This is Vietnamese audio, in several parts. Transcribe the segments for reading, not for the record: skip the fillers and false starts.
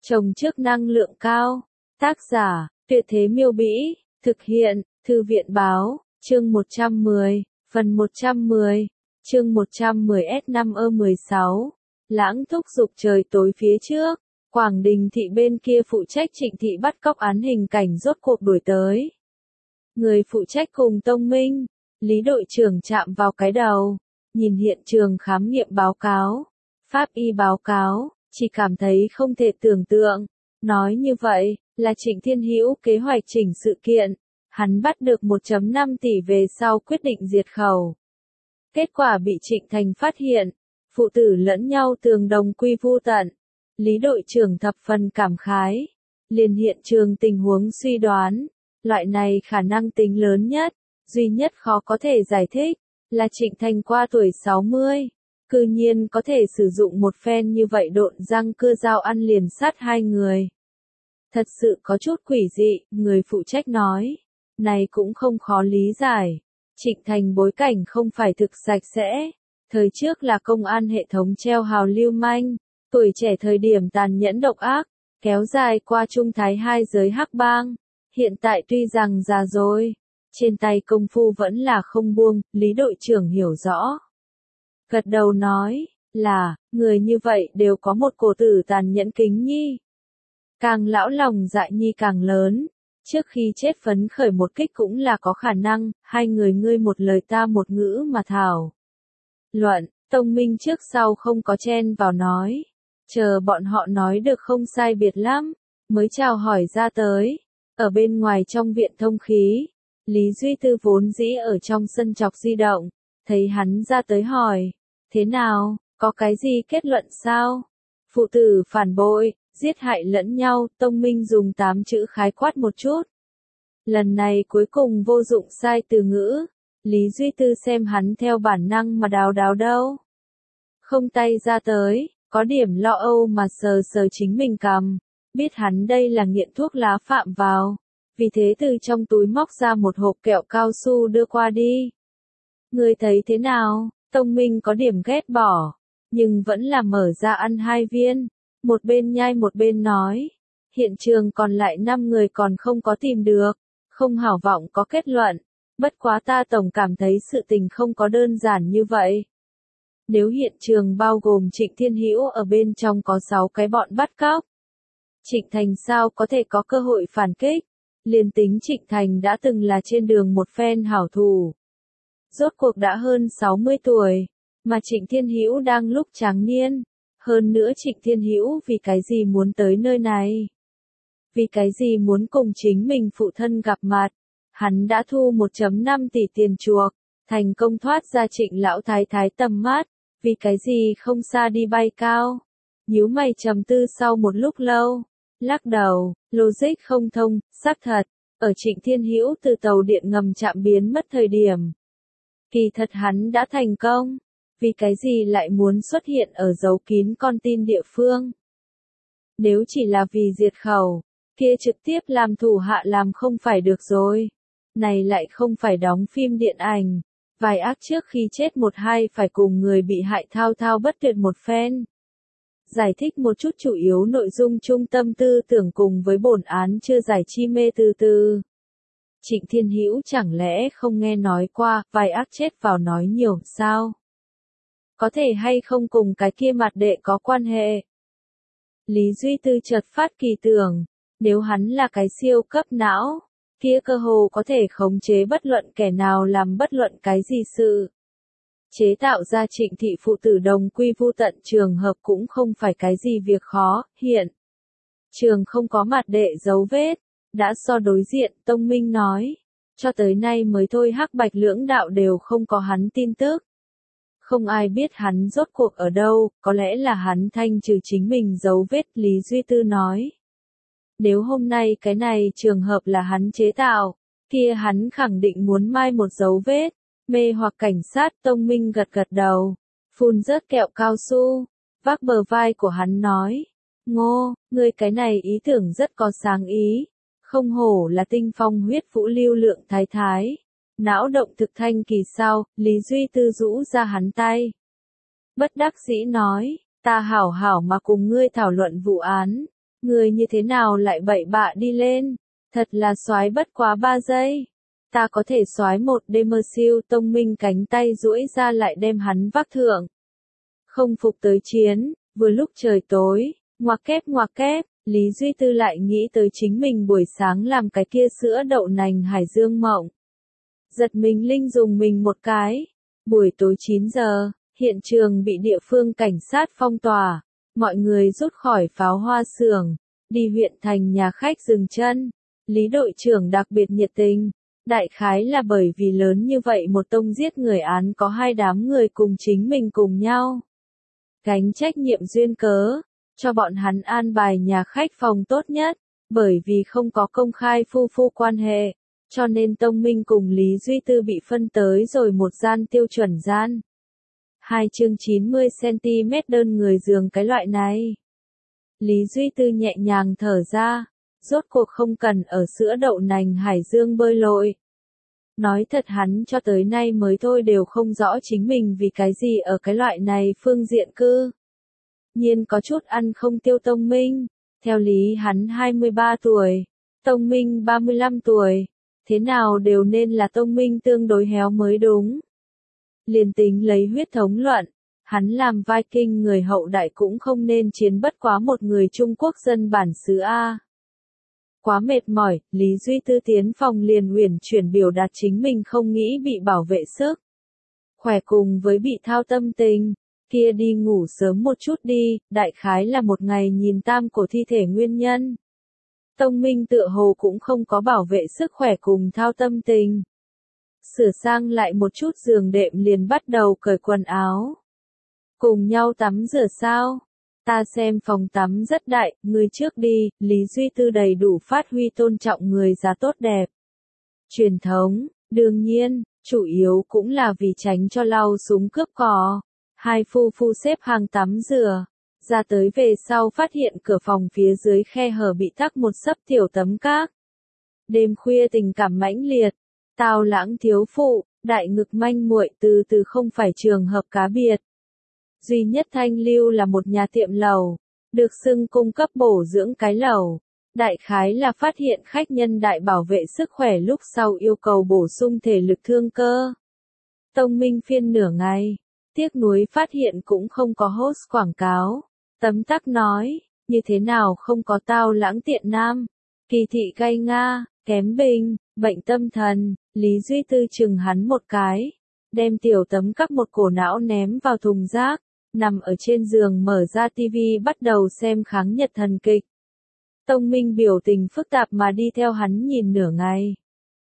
Trồng trước năng lượng cao. Tác giả, Tuyệt Thế Miêu Bĩ. Thực hiện, Thư viện Báo. Chương 110. Phần 110. Chương 110S5E16. Lãng thúc giục trời tối phía trước. Quảng Đình thị bên kia phụ trách Trịnh thị bắt cóc án hình cảnh rốt cuộc đuổi tới. Người phụ trách cùng Tông Minh, Lý đội trưởng chạm vào cái đầu, nhìn hiện trường khám nghiệm báo cáo, pháp y báo cáo, chỉ cảm thấy không thể tưởng tượng. Nói như vậy, là Trịnh Thiên Hữu kế hoạch chỉnh sự kiện, hắn bắt được 1,5 tỷ về sau quyết định diệt khẩu. Kết quả bị Trịnh Thành phát hiện, phụ tử lẫn nhau tường đồng quy vu tận. Lý đội trưởng thập phần cảm khái, liền hiện trường tình huống suy đoán, loại này khả năng tính lớn nhất, duy nhất khó có thể giải thích, là Trịnh Thành qua tuổi 60, cư nhiên có thể sử dụng một phen như vậy độn răng cưa dao ăn liền sát hai người. Thật sự có chút quỷ dị, người phụ trách nói, này cũng không khó lý giải. Trịnh Thành bối cảnh không phải thực sạch sẽ, thời trước là công an hệ thống treo hào lưu manh, tuổi trẻ thời điểm tàn nhẫn độc ác, kéo dài qua Trung Thái hai giới hắc bang, hiện tại tuy rằng già rồi, trên tay công phu vẫn là không buông, Lý đội trưởng hiểu rõ. Gật đầu nói, là, người như vậy đều có một cổ tử tàn nhẫn kính nhi. Càng lão lòng dạ nhi càng lớn, trước khi chết phấn khởi một kích cũng là có khả năng, hai người ngươi một lời ta một ngữ mà thảo. Luận, Tông Minh trước sau không có chen vào nói, chờ bọn họ nói được không sai biệt lắm, mới chào hỏi ra tới. Ở bên ngoài trong viện thông khí, Lý Duy Tư vốn dĩ ở trong sân chọc di động, thấy hắn ra tới hỏi, thế nào, có cái gì kết luận sao? Phụ tử phản bội, giết hại lẫn nhau, Tông Minh dùng 8 chữ khái quát một chút. Lần này cuối cùng vô dụng sai từ ngữ, Lý Duy Tư xem hắn theo bản năng mà đào đâu. Không tay ra tới, có điểm lo âu mà sờ sờ chính mình cằm, biết hắn đây là nghiện thuốc lá phạm vào, vì thế từ trong túi móc ra một hộp kẹo cao su đưa qua đi. Ngươi thấy thế nào? Tông Minh có điểm ghét bỏ, nhưng vẫn là mở ra ăn 2 viên, một bên nhai một bên nói, hiện trường còn lại 5 người còn không có tìm được, không hảo vọng có kết luận, bất quá ta tổng cảm thấy sự tình không có đơn giản như vậy. Nếu hiện trường bao gồm Trịnh Thiên Hữu ở bên trong có 6 cái bọn bắt cóc, Trịnh Thành sao có thể có cơ hội phản kích, liền tính Trịnh Thành đã từng là trên đường một phen hảo thủ. Rốt cuộc đã hơn 60 tuổi, mà Trịnh Thiên Hữu đang lúc tráng niên, hơn nữa Trịnh Thiên Hữu vì cái gì muốn tới nơi này? Vì cái gì muốn cùng chính mình phụ thân gặp mặt? Hắn đã thu 1,5 tỷ tiền chuộc, thành công thoát ra Trịnh lão thái thái tầm mắt, vì cái gì không xa đi bay cao? Nhíu mày trầm tư sau một lúc lâu, lắc đầu, logic không thông, xác thật, ở Trịnh Thiên Hữu từ tàu điện ngầm chạm biến mất thời điểm. Kỳ thật hắn đã thành công, vì cái gì lại muốn xuất hiện ở giấu kín con tin địa phương? Nếu chỉ là vì diệt khẩu, kia trực tiếp làm thủ hạ làm không phải được rồi. Này lại không phải đóng phim điện ảnh, vài ác trước khi chết một hai phải cùng người bị hại thao thao bất tuyệt một phen. Giải thích một chút chủ yếu nội dung trung tâm tư tưởng cùng với bổn án chưa giải chi mê từ từ. Trịnh Thiên Hữu chẳng lẽ không nghe nói qua, vài ác chết vào nói nhiều, sao? Có thể hay không cùng cái kia mặt đệ có quan hệ? Lý Duy Tư chợt phát kỳ tưởng, nếu hắn là cái siêu cấp não, kia cơ hồ có thể khống chế bất luận kẻ nào làm bất luận cái gì sự. Chế tạo ra Trịnh thị phụ tử đồng quy vu tận trường hợp cũng không phải cái gì việc khó, hiện trường không có mặt đệ dấu vết, đã so đối diện, Tông Minh nói, cho tới nay mới thôi hắc bạch lưỡng đạo đều không có hắn tin tức. Không ai biết hắn rốt cuộc ở đâu, có lẽ là hắn thanh trừ chính mình dấu vết, Lý Duy Tư nói. Nếu hôm nay cái này trường hợp là hắn chế tạo, kia hắn khẳng định muốn mai một dấu vết, mê hoặc cảnh sát. Tông Minh gật đầu, phun rớt kẹo cao su, vác bờ vai của hắn nói, Ngô, ngươi cái này ý tưởng rất có sáng ý, không hổ là tinh phong huyết vũ lưu lượng thái thái. Não động thực thanh kỳ sao, Lý Duy Tư rũ ra hắn tay. Bất đắc dĩ nói, ta hảo hảo mà cùng ngươi thảo luận vụ án, Người như thế nào lại bậy bạ đi lên, thật là soái bất quá 3 giây. Ta có thể soái một đêm mơ siêu. Tông Minh cánh tay duỗi ra lại đem hắn vác thượng. Không phục tới chiến, vừa lúc trời tối, ngoặc kép, Lý Duy Tư lại nghĩ tới chính mình buổi sáng làm cái kia sữa đậu nành hải dương mộng. Giật mình linh dùng mình một cái. Buổi tối 9 giờ, hiện trường bị địa phương cảnh sát phong tỏa, mọi người rút khỏi pháo hoa xưởng, đi huyện thành nhà khách dừng chân. Lý đội trưởng đặc biệt nhiệt tình, đại khái là bởi vì lớn như vậy một tông giết người án có 2 đám người cùng chính mình cùng nhau. Gánh trách nhiệm duyên cớ, cho bọn hắn an bài nhà khách phòng tốt nhất, bởi vì không có công khai phu quan hệ, cho nên Tông Minh cùng Lý Duy Tư bị phân tới rồi một gian tiêu chuẩn gian. 2 chương 90cm đơn người giường cái loại này. Lý Duy Tư nhẹ nhàng thở ra, rốt cuộc không cần ở sữa đậu nành hải dương bơi lội. Nói thật hắn cho tới nay mới thôi đều không rõ chính mình vì cái gì ở cái loại này phương diện cư. Nhiên có chút ăn không tiêu Tông Minh, theo lý hắn 23 tuổi, Tông Minh 35 tuổi, thế nào đều nên là Tông Minh tương đối héo mới đúng. Liền tính lấy huyết thống luận, hắn làm Viking người hậu đại cũng không nên chiến bất quá một người Trung Quốc dân bản xứ A. Quá mệt mỏi, Lý Duy Tư tiến phòng liền uyển chuyển biểu đạt chính mình không nghĩ bị bảo vệ sức. Khỏe cùng với bị thao tâm tình, kia đi ngủ sớm một chút đi, đại khái là một ngày nhìn tam cổ thi thể nguyên nhân. Tông Minh tựa hồ cũng không có bảo vệ sức khỏe cùng thao tâm tình. Sửa sang lại một chút giường đệm liền bắt đầu cởi quần áo. Cùng nhau tắm rửa sao? Ta xem phòng tắm rất đại, ngươi trước đi. Lý Duy Tư đầy đủ phát huy tôn trọng người già tốt đẹp. Truyền thống, đương nhiên, chủ yếu cũng là vì tránh cho lau súng cướp cò. 2 phu xếp hàng tắm rửa, ra tới về sau phát hiện cửa phòng phía dưới khe hở bị tắc một xấp tiểu tấm cát. Đêm khuya tình cảm mãnh liệt, Tào Lãng thiếu phụ, đại ngực manh muội từ từ không phải trường hợp cá biệt. Duy nhất thanh lưu là một nhà tiệm lẩu, được xưng cung cấp bổ dưỡng cái lẩu. Đại khái là phát hiện khách nhân đại bảo vệ sức khỏe lúc sau yêu cầu bổ sung thể lực thương cơ. Tông Minh phiên nửa ngày, tiếc nuối phát hiện cũng không có host quảng cáo. Tấm tắc nói, như thế nào không có Tào Lãng tiện nam. Kỳ thị gay Nga, kém bình, bệnh tâm thần. Lý Duy Tư chừng hắn một cái, đem tiểu tấm cắt một cổ não ném vào thùng rác, nằm ở trên giường mở ra tivi bắt đầu xem kháng nhật thần kịch. Tông Minh biểu tình phức tạp mà đi theo hắn nhìn nửa ngày.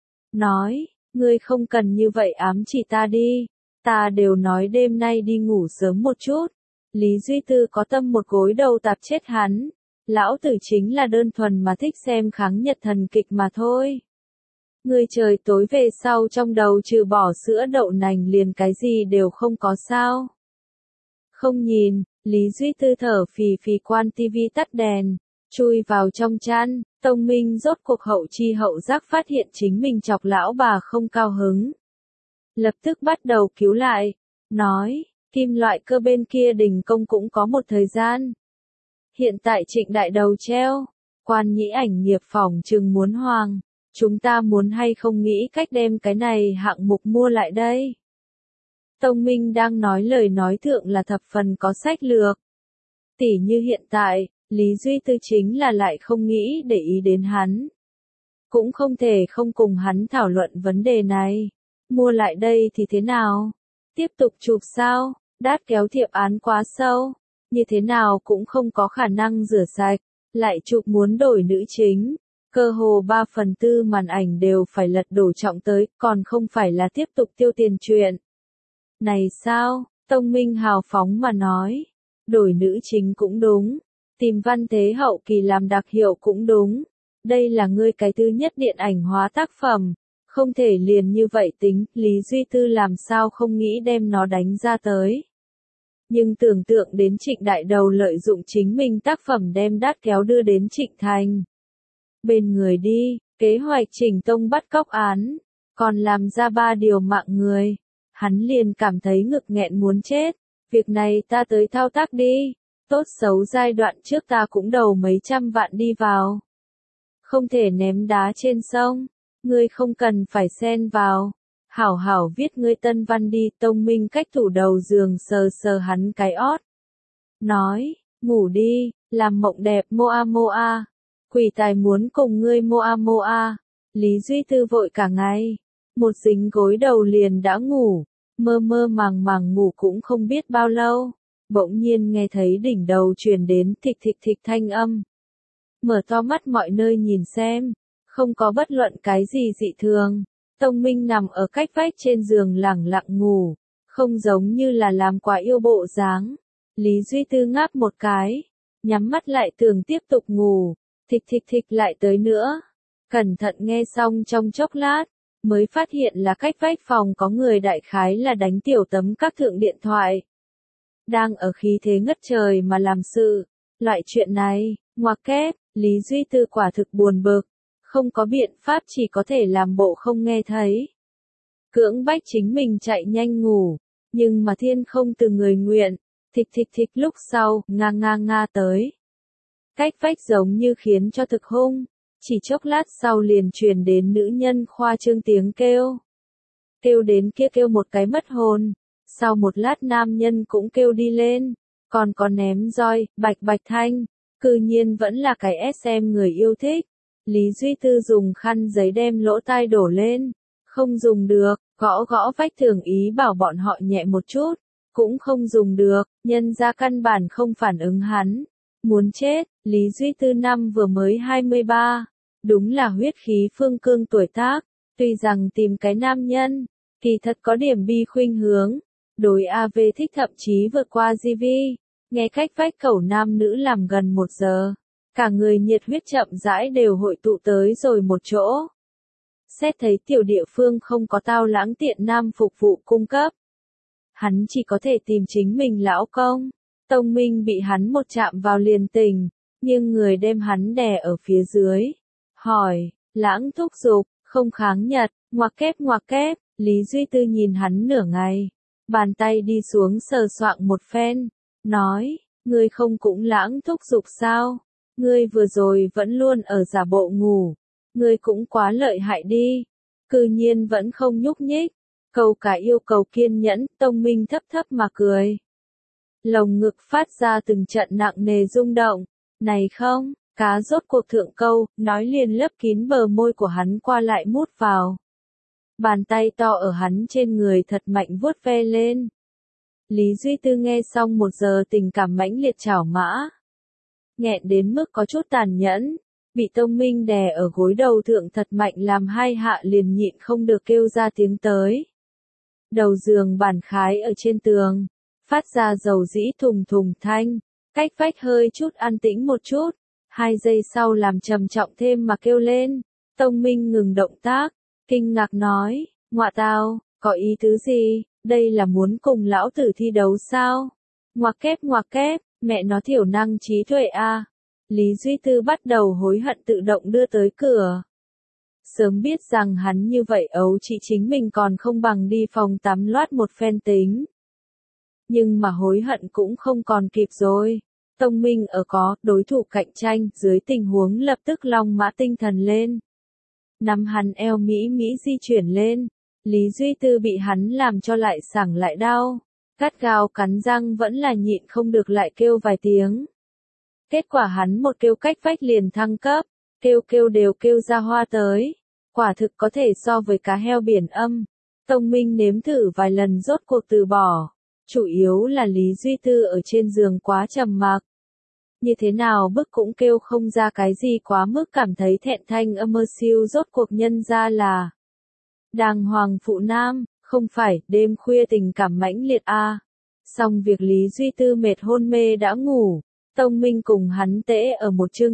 Nói, ngươi không cần như vậy ám chỉ ta đi, ta đều nói đêm nay đi ngủ sớm một chút. Lý Duy Tư có tâm một gối đầu tạp chết hắn, lão tử chính là đơn thuần mà thích xem kháng nhật thần kịch mà thôi. Ngươi trời tối về sau trong đầu trừ bỏ sữa đậu nành liền cái gì đều không có sao. Không nhìn, Lý Duy Tư thở phì quan tivi tắt đèn, chui vào trong chăn. Tông Minh rốt cuộc hậu chi hậu giác phát hiện chính mình chọc lão bà không cao hứng. Lập tức bắt đầu cứu lại, nói, kim loại cơ bên kia đình công cũng có một thời gian. Hiện tại Trịnh đại đầu treo, quan nhĩ ảnh nghiệp phỏng chừng muốn hoàng. Chúng ta muốn hay không nghĩ cách đem cái này hạng mục mua lại đây. Tông Minh đang nói lời nói thượng là thập phần có sách lược. Tỉ như hiện tại, Lý Duy Tư chính là lại không nghĩ để ý đến hắn. Cũng không thể không cùng hắn thảo luận vấn đề này. Mua lại đây thì thế nào? Tiếp tục chụp sao? Đát kéo thiệp án quá sâu. Như thế nào cũng không có khả năng rửa sạch. Lại chụp muốn đổi nữ chính. Cơ hồ 3/4 màn ảnh đều phải lật đổ trọng tới, còn không phải là tiếp tục tiêu tiền chuyện. Này sao, Tông Minh hào phóng mà nói, đổi nữ chính cũng đúng, tìm Văn Thế Hậu Kỳ làm đặc hiệu cũng đúng, đây là ngươi cái thứ nhất điện ảnh hóa tác phẩm, không thể liền như vậy tính, Lý Duy Tư làm sao không nghĩ đem nó đánh ra tới. Nhưng tưởng tượng đến Trịnh đại đầu lợi dụng chính mình tác phẩm đem đát kéo đưa đến Trịnh Thành. Bên người đi, kế hoạch Trình Tông bắt cóc án, còn làm ra 3 điều mạng người. Hắn liền cảm thấy ngực nghẹn muốn chết, việc này ta tới thao tác đi. Tốt xấu giai đoạn trước ta cũng đầu mấy trăm vạn đi vào. Không thể ném đá trên sông, ngươi không cần phải xen vào. Hảo hảo viết ngươi tân văn đi. Tông Minh cách tủ đầu giường sờ sờ hắn cái ót. Nói, ngủ đi, làm mộng đẹp moa moa. Quỷ tài muốn cùng ngươi moa moa. Lý Duy Tư vội cả ngày. Một dính gối đầu liền đã ngủ. Mơ mơ màng màng ngủ cũng không biết bao lâu. Bỗng nhiên nghe thấy đỉnh đầu truyền đến thịch thịch thịch thanh âm. Mở to mắt mọi nơi nhìn xem. Không có bất luận cái gì dị thường. Tông Minh nằm ở cách vách trên giường lẳng lặng ngủ. Không giống như là làm quá yêu bộ dáng. Lý Duy Tư ngáp một cái. Nhắm mắt lại tưởng tiếp tục ngủ. Thịch thịch thịch lại tới nữa. Cẩn thận nghe xong trong chốc lát. Mới phát hiện là cách vách phòng có người đại khái là đánh tiểu tấm các thượng điện thoại. Đang ở khí thế ngất trời mà làm sự. Loại chuyện này, ngoặc kép, Lý Duy Tư quả thực buồn bực. Không có biện pháp chỉ có thể làm bộ không nghe thấy. Cưỡng bách chính mình chạy nhanh ngủ. Nhưng mà thiên không từ người nguyện. Thịch thịch thịch lúc sau, nga tới. Cách vách giống như khiến cho thực hung. Chỉ chốc lát sau liền truyền đến nữ nhân khoa trương tiếng kêu. Kêu đến kia kêu một cái mất hồn. Sau một lát nam nhân cũng kêu đi lên. Còn có ném roi, bạch bạch thanh. Cư nhiên vẫn là cái SM người yêu thích. Lý Duy Tư dùng khăn giấy đem lỗ tai đổ lên. Không dùng được, gõ gõ vách tường ý bảo bọn họ nhẹ một chút. Cũng không dùng được, nhân ra căn bản không phản ứng hắn. Muốn chết, Lý Duy Tư năm vừa mới 23. Đúng là huyết khí phương cương tuổi tác. Tuy rằng tìm cái nam nhân, kỳ thật có điểm bi khuynh hướng. Đối AV thích thậm chí vượt qua GV. Nghe cách vách khẩu nam nữ làm gần 1 giờ. Cả người nhiệt huyết chậm rãi đều hội tụ tới rồi một chỗ. Xét thấy tiểu địa phương không có tao lãng tiện nam phục vụ cung cấp. Hắn chỉ có thể tìm chính mình lão công. Tông Minh bị hắn một chạm vào liền tình. Nhưng người đem hắn đè ở phía dưới. Hỏi, lãng thúc giục, không kháng nhật, ngoặc kép, Lý Duy Tư nhìn hắn nửa ngày. Bàn tay đi xuống sờ soạng một phen. Nói, ngươi không cũng lãng thúc giục sao? Ngươi vừa rồi vẫn luôn ở giả bộ ngủ. Ngươi cũng quá lợi hại đi. Cư nhiên vẫn không nhúc nhích. Cầu cả yêu cầu kiên nhẫn, Tông Minh thấp thấp mà cười. Lồng ngực phát ra từng trận nặng nề rung động. Này không, cá rốt cuộc thượng câu, nói liền lấp kín bờ môi của hắn qua lại mút vào. Bàn tay to ở hắn trên người thật mạnh vuốt ve lên. Lý Duy Tư nghe xong 1 giờ tình cảm mãnh liệt chảo mã. Nghẹn đến mức có chút tàn nhẫn. Bị Tông Minh đè ở gối đầu thượng thật mạnh làm 2 hạ liền nhịn không được kêu ra tiếng tới. Đầu giường bàn khái ở trên tường. Phát ra dầu dĩ thùng thùng thanh. Cách vách hơi chút an tĩnh một chút. 2 giây sau làm trầm trọng thêm mà kêu lên. Tông Minh ngừng động tác. Kinh ngạc nói. Ngoạ tào, có ý tứ gì? Đây là muốn cùng lão tử thi đấu sao? Ngoặc kép, mẹ nó thiểu năng trí tuệ a. Lý Duy Tư bắt đầu hối hận tự động đưa tới cửa. Sớm biết rằng hắn như vậy ấu chị chính mình còn không bằng đi phòng tắm loát một phen tính. Nhưng mà hối hận cũng không còn kịp rồi. Tông Minh ở có đối thủ cạnh tranh dưới tình huống lập tức long mã tinh thần lên. Nắm hắn eo mỹ di chuyển lên. Lý Duy Tư bị hắn làm cho lại sảng lại đau. Gắt gao cắn răng vẫn là nhịn không được lại kêu vài tiếng. Kết quả hắn một kêu cách vách liền thăng cấp. Kêu đều kêu ra hoa tới. Quả thực có thể so với cá heo biển âm. Tông Minh nếm thử vài lần rốt cuộc từ bỏ. Chủ yếu là Lý Duy Tư ở trên giường quá trầm mặc. Như thế nào bức cũng kêu không ra cái gì quá mức cảm thấy thẹn thanh âm siêu rốt cuộc nhân ra là. Đàng hoàng phụ nam, không phải, đêm khuya tình cảm mãnh liệt a. Xong việc Lý Duy Tư mệt hôn mê đã ngủ. Tông Minh cùng hắn tễ ở một chương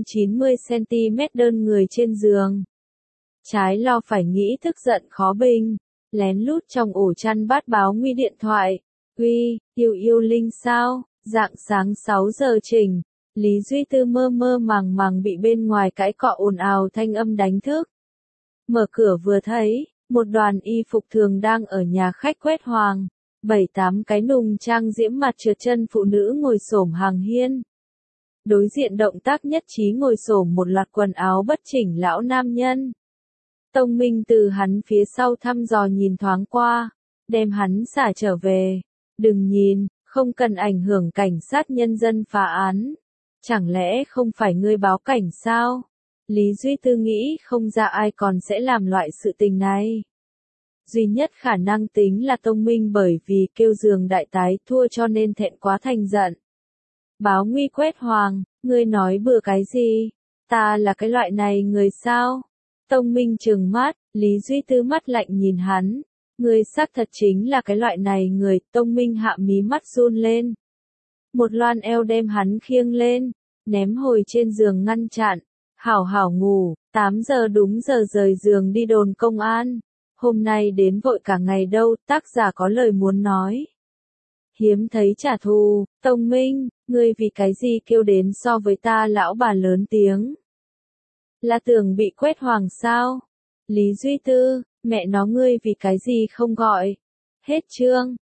90cm đơn người trên giường. Trái lo phải nghĩ tức giận khó bình. Lén lút trong ổ chăn bát báo nguy điện thoại. Uy, yêu linh sao? Rạng sáng 6 giờ chỉnh. Lý Duy Tư mơ màng bị bên ngoài cãi cọ ồn ào thanh âm đánh thức. Mở cửa vừa thấy, một đoàn y phục thường đang ở nhà khách quét hoàng. 7-8 cái nùng trang diễm mặt trượt chân phụ nữ ngồi xổm hàng hiên. Đối diện động tác nhất trí ngồi xổm một loạt quần áo bất chỉnh lão nam nhân. Tông Minh từ hắn phía sau thăm dò nhìn thoáng qua, đem hắn xả trở về. Đừng nhìn, không cần ảnh hưởng cảnh sát nhân dân phá án. Chẳng lẽ không phải ngươi báo cảnh sao? Lý Duy Tư nghĩ không ra ai còn sẽ làm loại sự tình này. Duy nhất khả năng tính là Tông Minh bởi vì kêu giường đại tái thua cho nên thẹn quá thành giận. Báo nguy quét hoàng, ngươi nói bừa cái gì? Ta là cái loại này người sao? Tông Minh trừng mắt, Lý Duy Tư mắt lạnh nhìn hắn. Ngươi xác thật chính là cái loại này người, Tông Minh hạ mí mắt run lên. Một loan eo đem hắn khiêng lên, ném hồi trên giường ngăn chặn. Hảo hảo ngủ, 8 giờ đúng giờ rời giường đi đồn công an. Hôm nay đến vội cả ngày đâu, tác giả có lời muốn nói. Hiếm thấy trả thù, Tông Minh, ngươi vì cái gì kêu đến so với ta lão bà lớn tiếng. Là tưởng bị quét hoàng sao? Lý Duy Tư, mẹ nó ngươi vì cái gì không gọi. Hết chương.